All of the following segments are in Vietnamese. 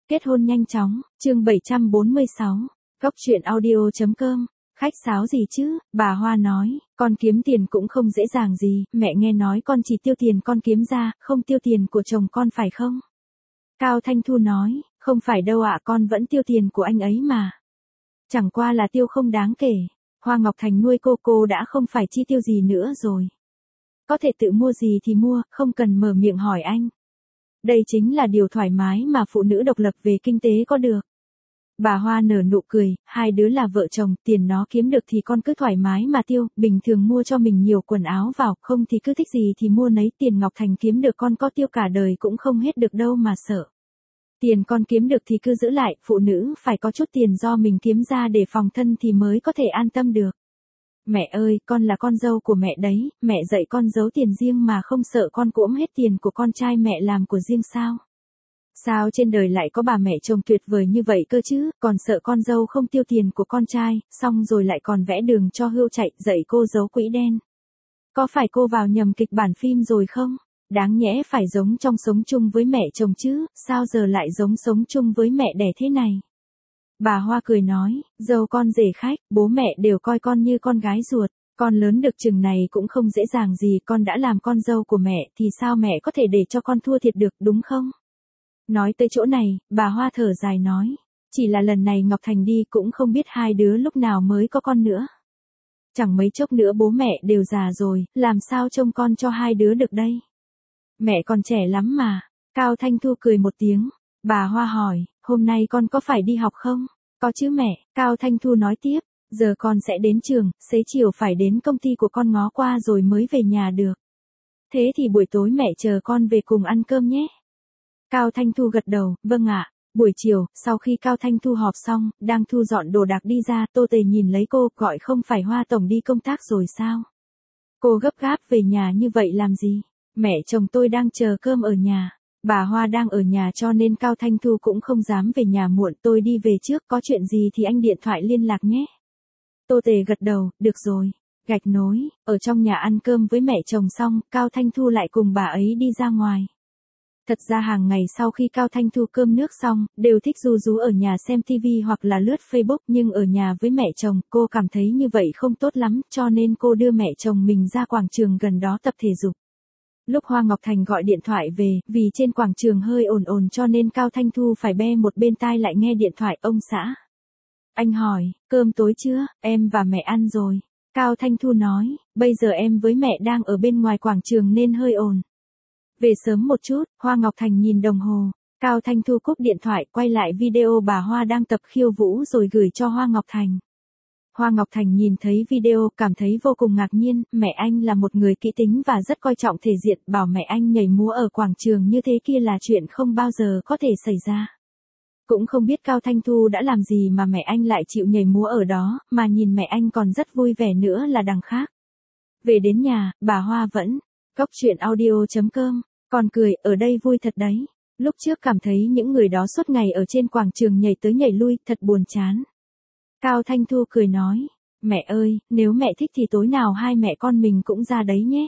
Kết hôn nhanh chóng, chương 746, Góc truyện audio.com, khách sáo gì chứ, bà Hoa nói, con kiếm tiền cũng không dễ dàng gì, mẹ nghe nói con chỉ tiêu tiền con kiếm ra, không tiêu tiền của chồng con phải không? Cao Thanh Thu nói, không phải đâu ạ, con vẫn tiêu tiền của anh ấy mà. Chẳng qua là tiêu không đáng kể, Hoa Ngọc Thành nuôi cô đã không phải chi tiêu gì nữa rồi. Có thể tự mua gì thì mua, không cần mở miệng hỏi anh. Đây chính là điều thoải mái mà phụ nữ độc lập về kinh tế có được. Bà Hoa nở nụ cười, hai đứa là vợ chồng, tiền nó kiếm được thì con cứ thoải mái mà tiêu, bình thường mua cho mình nhiều quần áo vào, không thì cứ thích gì thì mua nấy, tiền Ngọc Thành kiếm được con có tiêu cả đời cũng không hết được đâu mà sợ. Tiền con kiếm được thì cứ giữ lại, phụ nữ phải có chút tiền do mình kiếm ra để phòng thân thì mới có thể an tâm được. Mẹ ơi, con là con dâu của mẹ đấy, mẹ dạy con giấu tiền riêng mà không sợ con cuỗm hết tiền của con trai mẹ làm của riêng sao? Sao trên đời lại có bà mẹ chồng tuyệt vời như vậy cơ chứ, còn sợ con dâu không tiêu tiền của con trai, xong rồi lại còn vẽ đường cho Hưu chạy, dạy cô giấu quỹ đen. Có phải cô vào nhầm kịch bản phim rồi không? Đáng nhẽ phải giống trong sống chung với mẹ chồng chứ, sao giờ lại giống sống chung với mẹ đẻ thế này? Bà Hoa cười nói, dâu con rể khách, bố mẹ đều coi con như con gái ruột, con lớn được chừng này cũng không dễ dàng gì, con đã làm con dâu của mẹ thì sao mẹ có thể để cho con thua thiệt được, đúng không? Nói tới chỗ này, bà Hoa thở dài nói, chỉ là lần này Ngọc Thành đi cũng không biết hai đứa lúc nào mới có con nữa. Chẳng mấy chốc nữa bố mẹ đều già rồi, làm sao trông con cho hai đứa được đây? Mẹ còn trẻ lắm mà. Cao Thanh Thu cười một tiếng. Bà Hoa hỏi, hôm nay con có phải đi học không? Có chứ mẹ, Cao Thanh Thu nói tiếp, giờ con sẽ đến trường, xế chiều phải đến công ty của con ngó qua rồi mới về nhà được. Thế thì buổi tối mẹ chờ con về cùng ăn cơm nhé. Cao Thanh Thu gật đầu, vâng ạ. Buổi chiều, sau khi Cao Thanh Thu họp xong, đang thu dọn đồ đạc đi ra, Tô Tề nhìn lấy cô, gọi không phải Hoa Tổng đi công tác rồi sao? Cô gấp gáp về nhà như vậy làm gì? Mẹ chồng tôi đang chờ cơm ở nhà. Bà Hoa đang ở nhà cho nên Cao Thanh Thu cũng không dám về nhà muộn, tôi đi về trước, có chuyện gì thì anh điện thoại liên lạc nhé. Tô Tề gật đầu, được rồi. Gạch nối, ở trong nhà ăn cơm với mẹ chồng xong, Cao Thanh Thu lại cùng bà ấy đi ra ngoài. Thật ra hàng ngày sau khi Cao Thanh Thu cơm nước xong, đều thích ru rú ở nhà xem TV hoặc là lướt Facebook, nhưng ở nhà với mẹ chồng, cô cảm thấy như vậy không tốt lắm, cho nên cô đưa mẹ chồng mình ra quảng trường gần đó tập thể dục. Lúc Hoa Ngọc Thành gọi điện thoại về, vì trên quảng trường hơi ồn cho nên Cao Thanh Thu phải be một bên tai lại nghe điện thoại. Ông xã. Anh hỏi, cơm tối chưa, em và mẹ ăn rồi. Cao Thanh Thu nói, bây giờ em với mẹ đang ở bên ngoài quảng trường nên hơi ồn. Về sớm một chút. Hoa Ngọc Thành nhìn đồng hồ. Cao Thanh Thu cúp điện thoại, quay lại video bà Hoa đang tập khiêu vũ rồi gửi cho Hoa Ngọc Thành. Hoa Ngọc Thành nhìn thấy video, cảm thấy vô cùng ngạc nhiên, mẹ anh là một người kỹ tính và rất coi trọng thể diện, bảo mẹ anh nhảy múa ở quảng trường như thế kia là chuyện không bao giờ có thể xảy ra. Cũng không biết Cao Thanh Thu đã làm gì mà mẹ anh lại chịu nhảy múa ở đó, mà nhìn mẹ anh còn rất vui vẻ nữa là đằng khác. Về đến nhà, bà Hoa vẫn, Góc truyện audio.com, còn cười, ở đây vui thật đấy. Lúc trước cảm thấy những người đó suốt ngày ở trên quảng trường nhảy tới nhảy lui, thật buồn chán. Cao Thanh Thu cười nói, mẹ ơi, nếu mẹ thích thì tối nào hai mẹ con mình cũng ra đấy nhé.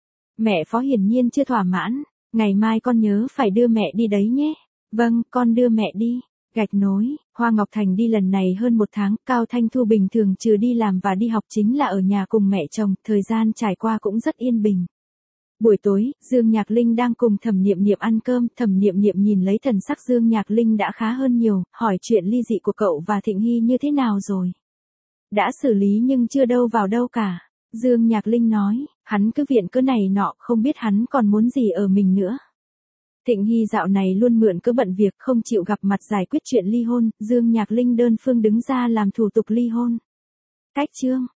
Mẹ Phó hiển nhiên chưa thỏa mãn, ngày mai con nhớ phải đưa mẹ đi đấy nhé. Vâng, con đưa mẹ đi. Gạch nối, Hoa Ngọc Thành đi lần này hơn một tháng, Cao Thanh Thu bình thường trừ đi làm và đi học chính là ở nhà cùng mẹ chồng, thời gian trải qua cũng rất yên bình. Buổi tối, Dương Nhạc Linh đang cùng Thẩm Niệm Niệm ăn cơm, Thẩm Niệm Niệm nhìn lấy thần sắc Dương Nhạc Linh đã khá hơn nhiều, hỏi chuyện ly dị của cậu và Thịnh Hy như thế nào rồi. Đã xử lý nhưng chưa đâu vào đâu cả. Dương Nhạc Linh nói, hắn cứ viện cớ này nọ, không biết hắn còn muốn gì ở mình nữa. Thịnh Hy dạo này luôn mượn cớ bận việc, không chịu gặp mặt giải quyết chuyện ly hôn, Dương Nhạc Linh đơn phương đứng ra làm thủ tục ly hôn. Cách chương.